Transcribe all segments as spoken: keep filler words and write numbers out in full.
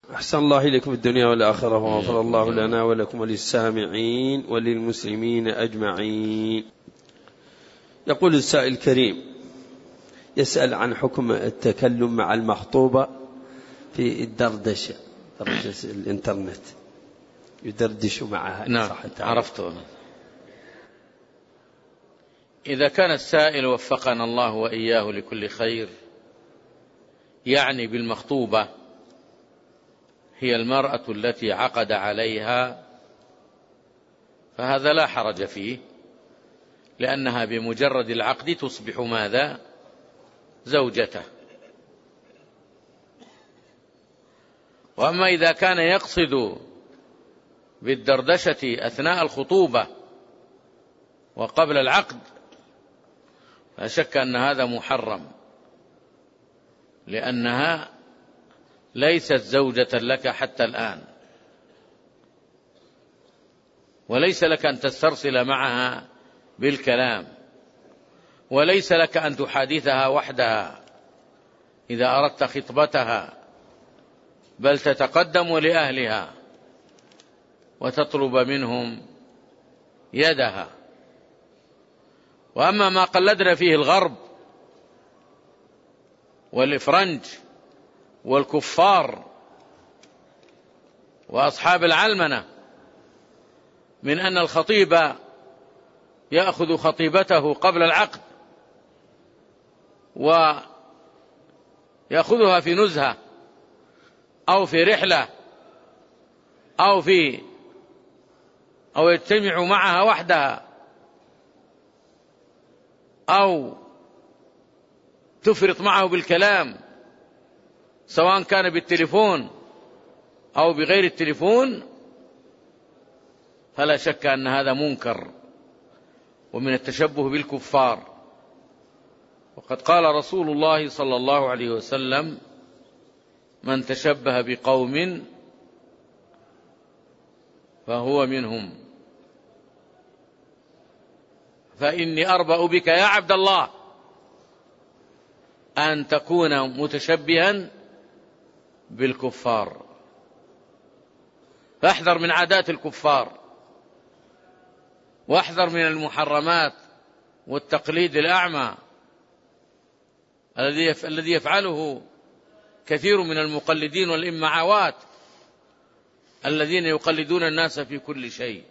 أحسن الله إليكم الدنيا والآخرة، وغفر الله لنا ولكم وللسامعين وللمسلمين أجمعين. يقول السائل الكريم يسأل عن حكم التكلم مع المخطوبة في الدردشة، دردشة الإنترنت، يدردش معها. نعم عرفته. إذا كان السائل وفقنا الله وإياه لكل خير يعني بالمخطوبة هي المرأة التي عقد عليها، فهذا لا حرج فيه، لأنها بمجرد العقد تصبح ماذا؟ زوجته. وأما إذا كان يقصد بالدردشة أثناء الخطوبة وقبل العقد لا شك أن هذا محرم، لأنها ليست زوجة لك حتى الآن، وليس لك أن تسترسل معها بالكلام، وليس لك أن تحادثها وحدها إذا أردت خطبتها، بل تتقدم لأهلها وتطلب منهم يدها. وأما ما قلدنا فيه الغرب والإفرنج والكفار وأصحاب العلمنة من أن الخطيب يأخذ خطيبته قبل العقد ويأخذها في نزهة أو في رحلة أو في أو يجتمع معها وحدها أو تفرط معه بالكلام سواء كان بالتليفون أو بغير التليفون، فلا شك أن هذا منكر ومن التشبه بالكفار. وقد قال رسول الله صلى الله عليه وسلم: من تشبه بقوم فهو منهم. فإني أربأ بك يا عبد الله أن تكون متشبها بالكفار. فاحذر من عادات الكفار، واحذر من المحرمات والتقليد الأعمى الذي يفعله كثير من المقلدين والإمعاوات الذين يقلدون الناس في كل شيء.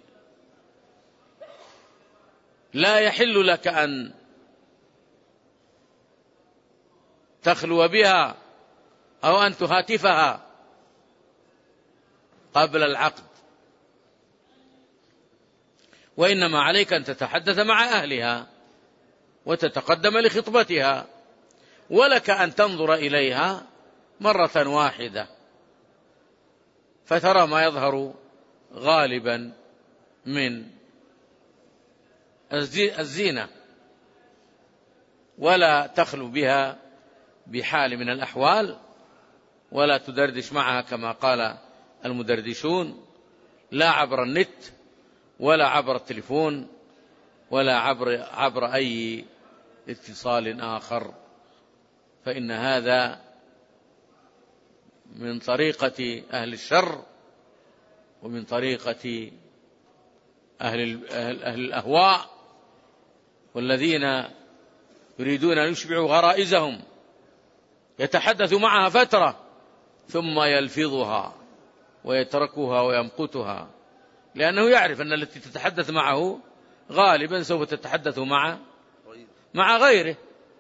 لا يحل لك أن تخلو بها أو أن تهاتفها قبل العقد، وإنما عليك أن تتحدث مع أهلها وتتقدم لخطبتها، ولك أن تنظر إليها مرة واحدة فترى ما يظهر غالبا من الزينة، ولا تخلو بها بحال من الأحوال، ولا تدردش معها كما قال المدردشون، لا عبر النت ولا عبر التليفون ولا عبر, عبر أي اتصال آخر، فإن هذا من طريقة أهل الشر ومن طريقة أهل, أهل الأهواء، والذين يريدون أن يشبعوا غرائزهم يتحدث معها فترة ثم يلفظها ويتركها ويمقتها، لأنه يعرف أن التي تتحدث معه غالبا سوف تتحدث مع مع غيره.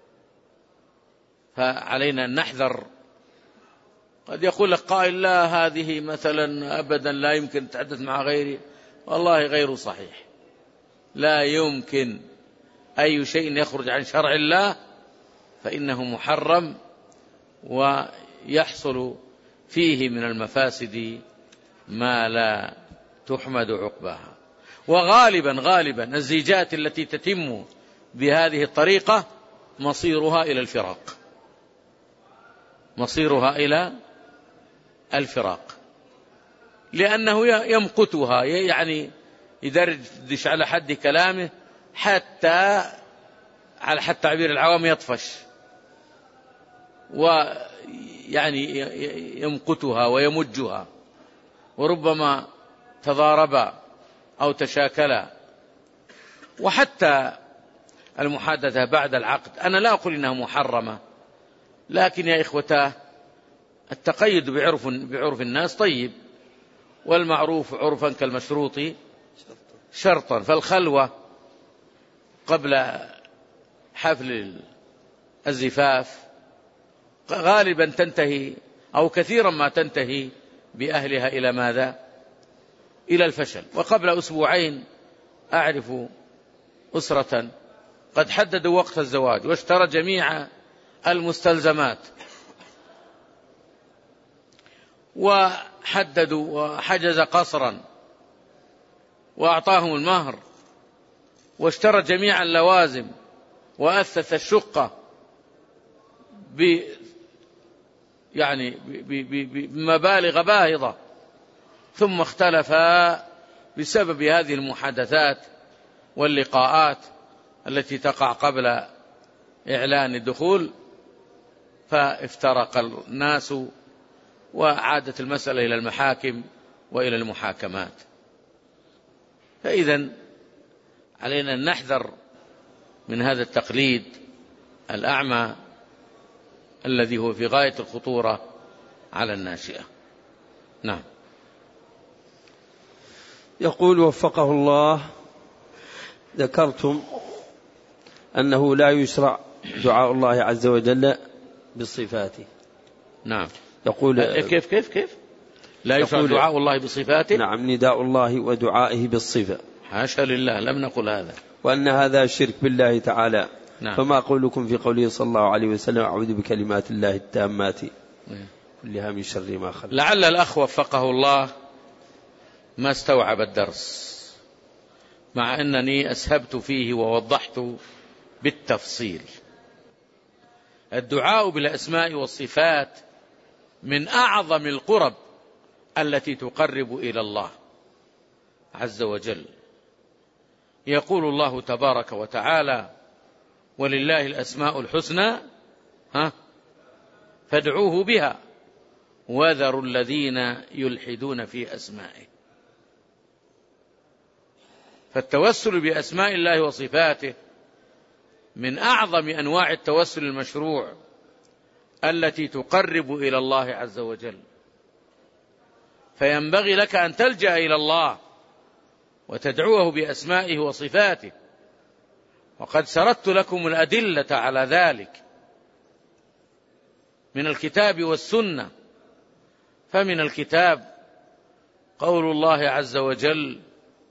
فعلينا أن نحذر. قد يقول لك قائل: لا، هذه مثلا أبدا لا يمكن تتحدث مع غيري. والله غير صحيح، لا يمكن أي شيء يخرج عن شرع الله فإنه محرم ويحصل فيه من المفاسد ما لا تحمد عقباها. وغالبا غالبا الزيجات التي تتم بهذه الطريقة مصيرها إلى الفراق، مصيرها إلى الفراق، لأنه يمقتها، يعني يدردش على حد كلامه حتى على حد تعبير العوام يطفش يعني يمقتها ويمجها، وربما تضاربا أو تشاكلا. وحتى المحادثة بعد العقد أنا لا أقول إنها محرمة، لكن يا إخوتاه التقيد بعرف, بعرف الناس طيب، والمعروف عرفا كالمشروط شرطا. فالخلوة قبل حفل الزفاف غالبا تنتهي أو كثيرا ما تنتهي بأهلها إلى ماذا؟ إلى الفشل. وقبل أسبوعين أعرف أسرة قد حددوا وقت الزواج واشترى جميع المستلزمات وحددوا وحجز قصرا وأعطاهم المهر واشترى جميع اللوازم وأثث الشقة ب يعني بمبالغ باهظة، ثم اختلفا بسبب هذه المحادثات واللقاءات التي تقع قبل إعلان الدخول، فافترق الناس وعادت المسألة إلى المحاكم وإلى المحاكمات. فإذا علينا أن نحذر من هذا التقليد الأعمى الذي هو في غاية الخطورة على الناشئة. نعم. يقول وفقه الله: ذكرتم أنه لا يشرع دعاء الله عز وجل بصفاته. نعم. يقول كيف كيف كيف لا يشرع دعاء الله بصفاته؟ نعم، نداء الله ودعائه بالصفة. حاشا لله، لم نقل هذا. وأن هذا شرك بالله تعالى. نعم. فما قولكم في قوله صلى الله عليه وسلم: أعوذ بكلمات الله التامات كلها من شر ما خلق؟ لعل الأخ وفقه الله ما استوعب الدرس، مع أنني أسهبت فيه ووضحت بالتفصيل. الدعاء بالأسماء والصفات من أعظم القرب التي تقرب إلى الله عز وجل. يقول الله تبارك وتعالى: ولله الأسماء الحسنى ها فادعوه بها وذروا الذين يلحدون في أسمائه. فالتوسل بأسماء الله وصفاته من أعظم أنواع التوسل المشروع التي تقرب إلى الله عز وجل. فينبغي لك أن تلجأ إلى الله وتدعوه بأسمائه وصفاته، وقد سردت لكم الأدلة على ذلك من الكتاب والسنة. فمن الكتاب قول الله عز وجل: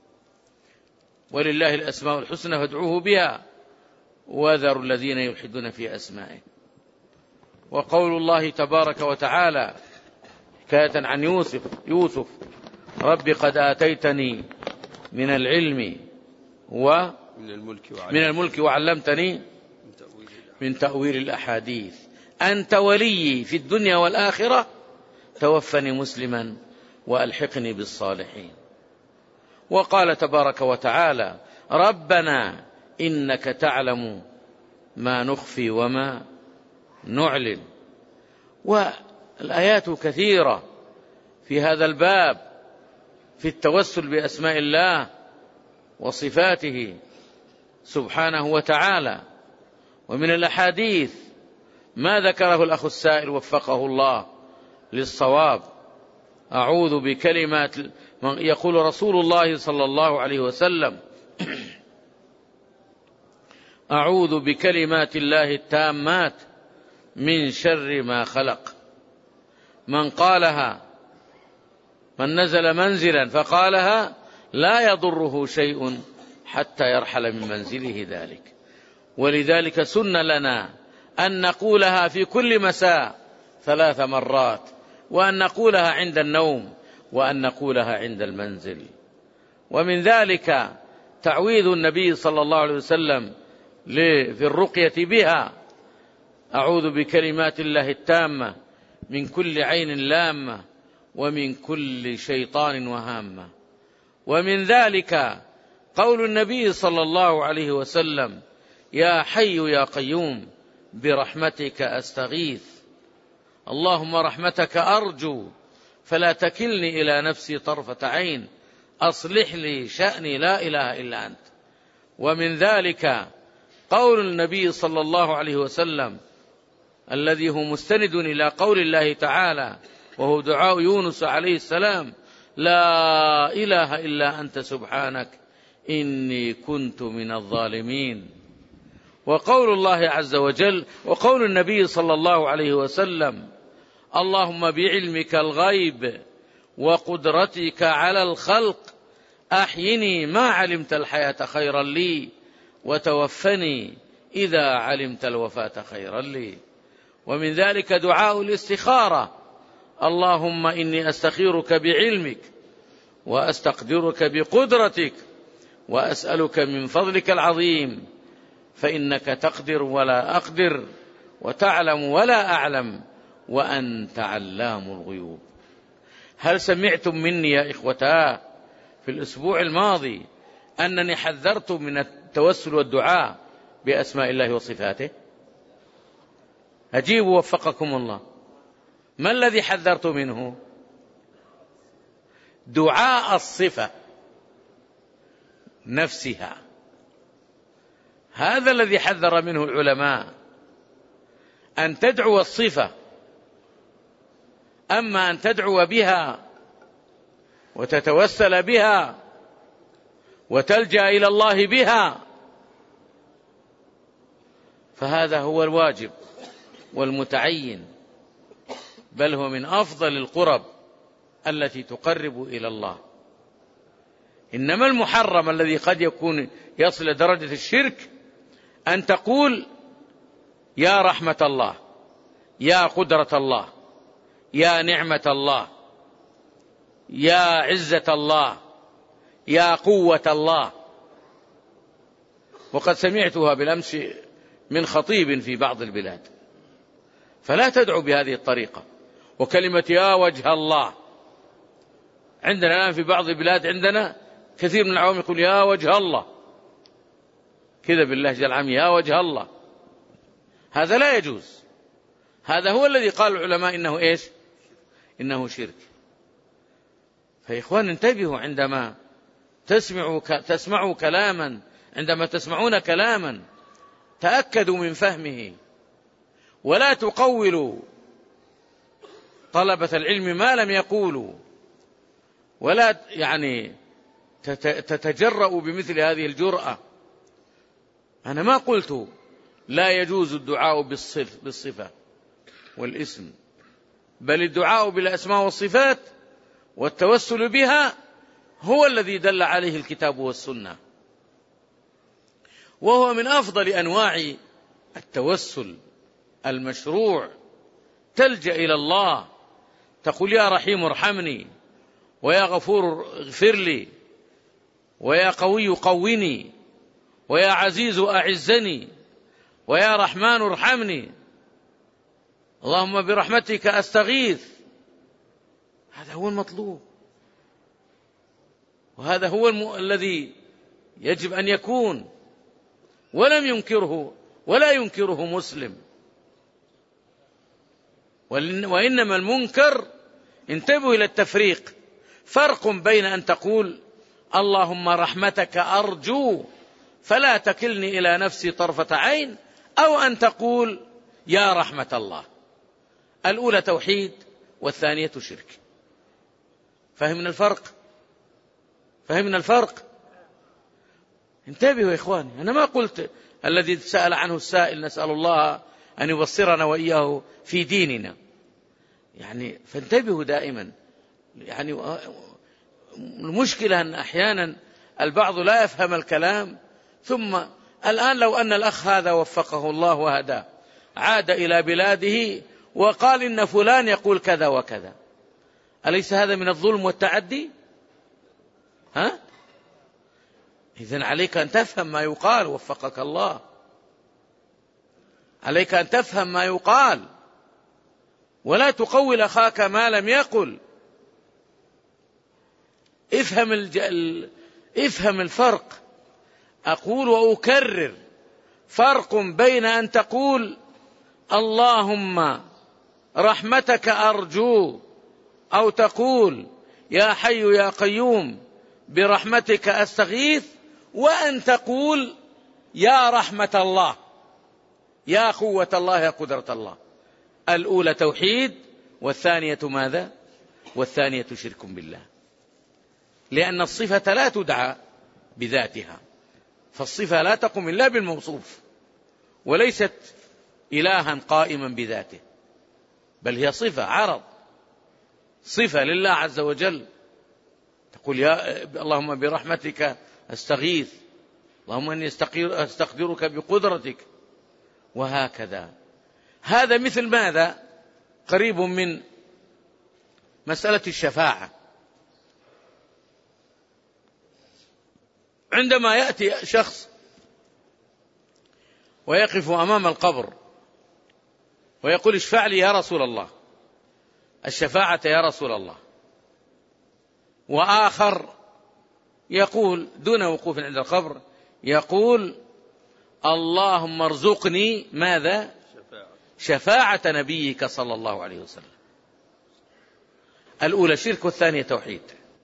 ولله الأسماء الحسنى فادعوه بها وذروا الذين يلحدون في أسمائه. وقول الله تبارك وتعالى حكاية عن يوسف يوسف رب قد آتيتني من العلم ومن الملك وعلمتني من تأويل الأحاديث أنت ولي في الدنيا والآخرة توفني مسلما وألحقني بالصالحين. وقال تبارك وتعالى: ربنا إنك تعلم ما نخفي وما نعلن. والآيات كثيرة في هذا الباب في التوسل بأسماء الله وصفاته سبحانه وتعالى. ومن الأحاديث ما ذكره الأخ السائل وفقه الله للصواب: أعوذ بكلمات، يقول رسول الله صلى الله عليه وسلم: أعوذ بكلمات الله التامات من شر ما خلق. من قالها من نزل منزلا فقالها لا يضره شيء حتى يرحل من منزله ذلك. ولذلك سن لنا أن نقولها في كل مساء ثلاث مرات، وأن نقولها عند النوم، وأن نقولها عند المنزل. ومن ذلك تعويذ النبي صلى الله عليه وسلم في الرقية بها: أعوذ بكلمات الله التامة من كل عين لامة ومن كل شيطان وهامة. ومن ذلك قول النبي صلى الله عليه وسلم: يا حي يا قيوم برحمتك أستغيث اللهم رحمتك أرجو فلا تكلني إلى نفسي طرفة عين أصلح لي شأني لا إله إلا أنت. ومن ذلك قول النبي صلى الله عليه وسلم الذي هو مستند إلى قول الله تعالى وهو دعاء يونس عليه السلام: لا إله إلا أنت سبحانك إني كنت من الظالمين. وقول الله عز وجل وقول النبي صلى الله عليه وسلم: اللهم بعلمك الغيب وقدرتك على الخلق أحيني ما علمت الحياة خيرا لي وتوفني إذا علمت الوفاة خيرا لي. ومن ذلك دعاء الاستخارة: اللهم إني أستخيرك بعلمك وأستقدرك بقدرتك وأسألك من فضلك العظيم فإنك تقدر ولا أقدر وتعلم ولا أعلم وأنت علام الغيوب. هل سمعتم مني يا إخوتا في الأسبوع الماضي أنني حذرت من التوسل والدعاء بأسماء الله وصفاته؟ أجيبوا وفقكم الله. ما الذي حذرت منه؟ دعاء الصفة نفسها، هذا الذي حذر منه العلماء، أن تدعو الصفة. أما أن تدعو بها وتتوسل بها وتلجأ إلى الله بها فهذا هو الواجب والمتعين، بل هو من أفضل القرب التي تقرب إلى الله. إنما المحرم الذي قد يكون يصل درجة الشرك أن تقول يا رحمة الله، يا قدرة الله، يا نعمة الله، يا عزة الله، يا قوة الله. وقد سمعتها بالأمس من خطيب في بعض البلاد. فلا تدعو بهذه الطريقة. وكلمة يا وجه الله، عندنا الآن في بعض البلاد عندنا كثير من العوام يقول يا وجه الله كذا باللهجة العامية، يا وجه الله. هذا لا يجوز. هذا هو الذي قال العلماء إنه إيش؟ إنه شرك. فإخوان انتبهوا عندما تسمعوا, تسمعوا كلاما، عندما تسمعون كلاما تأكدوا من فهمه، ولا تقولوا طلبة العلم ما لم يقولوا، ولا يعني تتجرؤوا بمثل هذه الجرأة. أنا ما قلت لا يجوز الدعاء بالصفة والاسم، بل الدعاء بالأسماء والصفات والتوسل بها هو الذي دل عليه الكتاب والسنة، وهو من أفضل أنواع التوسل المشروع. تلجأ إلى الله تقول يا رحيم ارحمني، ويا غفور اغفر لي، ويا قوي قوني، ويا عزيز أعزني، ويا رحمن ارحمني، اللهم برحمتك أستغيث. هذا هو المطلوب، وهذا هو الم... الذي يجب أن يكون، ولم ينكره ولا ينكره مسلم. وإنما المنكر، انتبهوا إلى التفريق، فرق بين أن تقول اللهم رحمتك أرجو فلا تكلني إلى نفسي طرفة عين، أو أن تقول يا رحمة الله. الأولى توحيد والثانية شرك. فهمنا الفرق؟ فهمنا الفرق؟ انتبهوا يا إخواني. أنا ما قلت الذي سأل عنه السائل نسأل الله أن يبصرنا وإياه في ديننا، يعني فانتبهوا دائما. يعني المشكلة أن أحيانا البعض لا يفهم الكلام، ثم الآن لو أن الأخ هذا وفقه الله وهداه عاد إلى بلاده وقال إن فلان يقول كذا وكذا، أليس هذا من الظلم والتعدي؟ ها؟ إذن عليك أن تفهم ما يقال، وفقك الله، عليك أن تفهم ما يقال، ولا تقول أخاك ما لم يقل. افهم الج... افهم الفرق. أقول وأكرر، فرق بين أن تقول اللهم رحمتك أرجو، أو تقول يا حي يا قيوم برحمتك أستغيث، وأن تقول يا رحمة الله، يا قوة الله، يا قدرة الله. الأولى توحيد، والثانية ماذا؟ والثانية شرك بالله، لأن الصفة لا تدعى بذاتها، فالصفة لا تقوم إلا بالموصوف، وليست إلها قائما بذاته، بل هي صفة عرض، صفة لله عز وجل. تقول يا اللهم برحمتك أستغيث، اللهم أني أستقدرك بقدرتك، وهكذا. هذا مثل ماذا؟ قريب من مسألة الشفاعة. عندما يأتي شخص ويقف أمام القبر ويقول اشفع لي يا رسول الله، الشفاعة يا رسول الله، وآخر يقول دون وقوف عند القبر يقول اللهم ارزقني ماذا؟ شفاعة نبيك صلى الله عليه وسلم. الأولى شرك والثانية توحيد.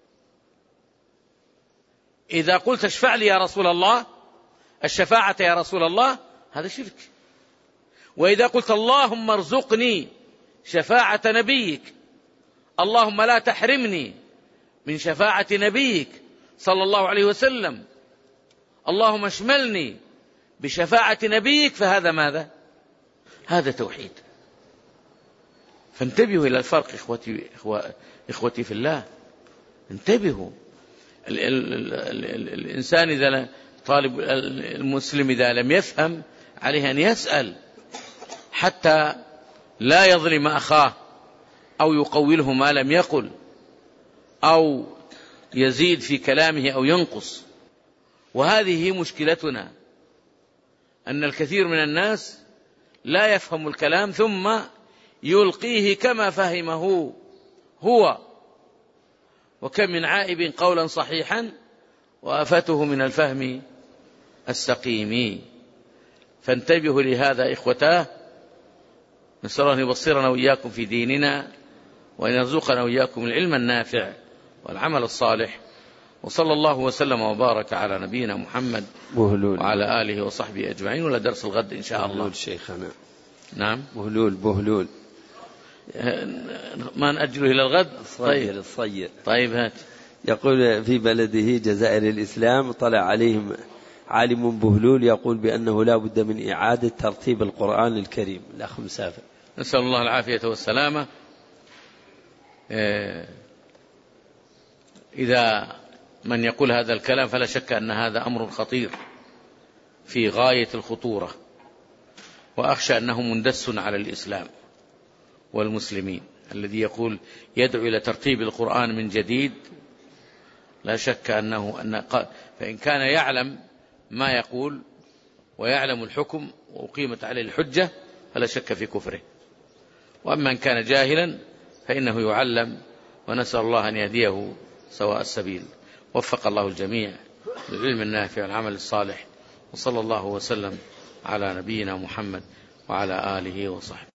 إذا قلت اشفع لي يا رسول الله، الشفاعة يا رسول الله، هذا شرك. وإذا قلت اللهم ارزقني شفاعة نبيك، اللهم لا تحرمني من شفاعة نبيك صلى الله عليه وسلم، اللهم اشملني بشفاعة نبيك، فهذا ماذا؟ هذا توحيد. فانتبهوا إلى الفرق إخوتي, إخوتي في الله، انتبهوا. ال ال ال ال الإنسان إذا طالب المسلم إذا لم يفهم عليه أن يسأل حتى لا يظلم أخاه أو يقوله ما لم يقل أو يزيد في كلامه أو ينقص. وهذه مشكلتنا، أن الكثير من الناس لا يفهم الكلام ثم يلقيه كما فهمه هو، وكم من عائب قولا صحيحا وآفته من الفهم السقيم. فانتبهوا لهذا إخوتاه. نسأل الله أن يبصرنا وإياكم في ديننا، وأن يرزقنا وإياكم العلم النافع والعمل الصالح. وصلى الله وسلم وبارك على نبينا محمد بهلول وعلى آله وصحبه أجمعين. ولا درس الغد إن شاء الله. بهلول شيخنا. نعم بهلول بهلول ما نأجله إلى الغد. طيب الصير. طيب هات. يقول في بلده جزائر الإسلام طلع عليهم عالم بهلول يقول بأنه لا بد من إعادة ترتيب القرآن الكريم. الأخ مسافر. نسأل الله العافية والسلامة. إذا من يقول هذا الكلام فلا شك أن هذا أمر خطير في غاية الخطورة، وأخشى أنه مندس على الإسلام والمسلمين. الذي يقول يدعو إلى ترتيب القرآن من جديد لا شك أنه أن فإن كان يعلم ما يقول ويعلم الحكم وأقيمت عليه الحجة فلا شك في كفره. وأما إن كان جاهلا فإنه يعلم، ونسأل الله أن يهديه سواء السبيل. وفق الله الجميع للعلم النافع والعمل الصالح، وصلى الله وسلم على نبينا محمد وعلى آله وصحبه.